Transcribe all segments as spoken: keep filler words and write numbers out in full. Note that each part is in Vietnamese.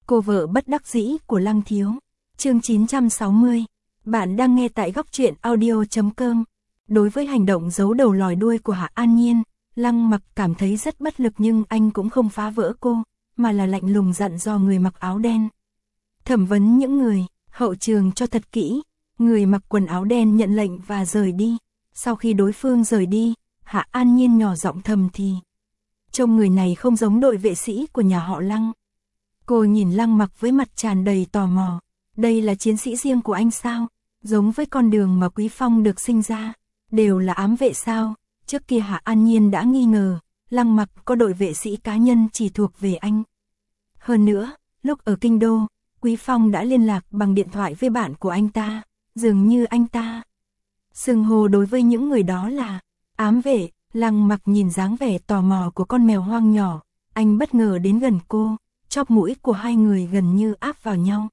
Cô vợ bất đắc dĩ của Lăng Thiếu. Chương chín trăm sáu mươi. Bạn đang nghe tại góc truyện audio chấm com. Đối với hành động giấu đầu lòi đuôi của Hạ An Nhiên, Lăng Mặc cảm thấy rất bất lực, nhưng anh cũng không phá vỡ cô, mà là lạnh lùng dặn dò người mặc áo đen. Thẩm vấn những người, hậu trường cho thật kỹ. Người mặc quần áo đen nhận lệnh và rời đi. Sau khi đối phương rời đi, Hạ An Nhiên nhỏ giọng thầm thì. Trông người này không giống đội vệ sĩ của nhà họ Lăng. Cô nhìn Lăng Mặc với mặt tràn đầy tò mò. Đây là chiến sĩ riêng của anh sao? Giống với con đường mà Quý Phong được sinh ra. Đều là ám vệ sao? Trước kia Hạ An Nhiên đã nghi ngờ, Lăng Mặc có đội vệ sĩ cá nhân chỉ thuộc về anh. Hơn nữa, lúc ở Kinh Đô, Quý Phong đã liên lạc bằng điện thoại với bạn của anh ta. Dường như anh ta xưng hô đối với những người đó là ám vệ. Lăng Mặc nhìn dáng vẻ tò mò của con mèo hoang nhỏ, anh bất ngờ đến gần cô, chóp mũi của hai người gần như áp vào nhau.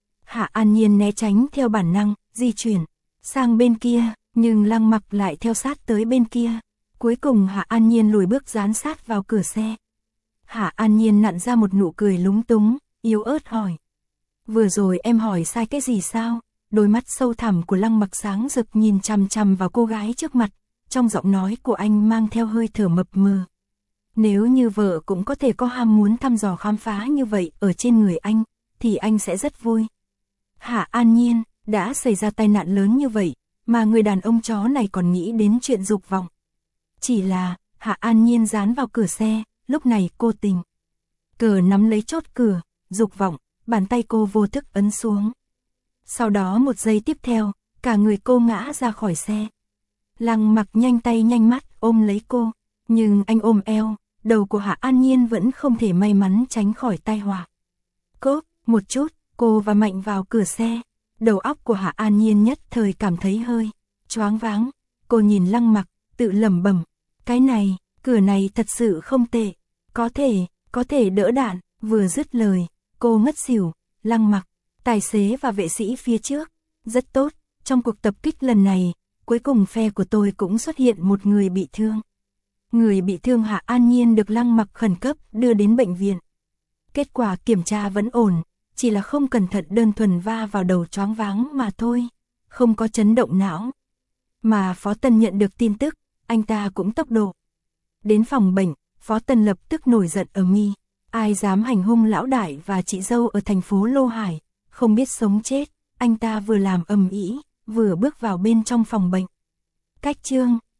Hạ An Nhiên né tránh theo bản năng, di chuyển sang bên kia, nhưng Lăng Mặc lại theo sát tới bên kia. Cuối cùng Hạ An Nhiên lùi bước dán sát vào cửa xe. Hạ An Nhiên nặn ra một nụ cười lúng túng, yếu ớt hỏi. Vừa rồi em hỏi sai cái gì sao? Đôi mắt sâu thẳm của Lăng Mặc sáng rực nhìn chằm chằm vào cô gái trước mặt, trong giọng nói của anh mang theo hơi thở mập mờ. Nếu như vợ cũng có thể có ham muốn thăm dò khám phá như vậy ở trên người anh, thì anh sẽ rất vui. Hạ An Nhiên, đã xảy ra tai nạn lớn như vậy, mà người đàn ông chó này còn nghĩ đến chuyện dục vọng. Chỉ là, Hạ An Nhiên dán vào cửa xe, lúc này cô tình cờ nắm lấy chốt cửa, dục vọng, bàn tay cô vô thức ấn xuống. Sau đó một giây tiếp theo, cả người cô ngã ra khỏi xe. Lăng Mặc nhanh tay nhanh mắt ôm lấy cô, nhưng anh ôm eo, đầu của Hạ An Nhiên vẫn không thể may mắn tránh khỏi tai họa. Cốp, một chút, cô và mạnh vào cửa xe. Đầu óc của Hạ An Nhiên nhất thời cảm thấy hơi choáng váng. Cô nhìn Lăng Mặc, tự lẩm bẩm, cái này, cửa này thật sự không tệ, có thể, có thể đỡ đạn. Vừa dứt lời, cô ngất xỉu. Lăng Mặc, tài xế và vệ sĩ phía trước, rất tốt, trong cuộc tập kích lần này, cuối cùng phe của tôi cũng xuất hiện một người bị thương. Người bị thương Hạ An Nhiên được Lăng Mặc khẩn cấp đưa đến bệnh viện. Kết quả kiểm tra vẫn ổn, chỉ là không cẩn thận đơn thuần va vào đầu choáng váng mà thôi, không có chấn động não. Mà Phó Tân nhận được tin tức, anh ta cũng tốc độ đến phòng bệnh. Phó Tân lập tức nổi giận ở mi. Ai dám hành hung lão đại và chị dâu ở thành phố Lô Hải, không biết sống chết. Anh ta vừa làm ầm ĩ, vừa bước vào bên trong phòng bệnh. Cách chương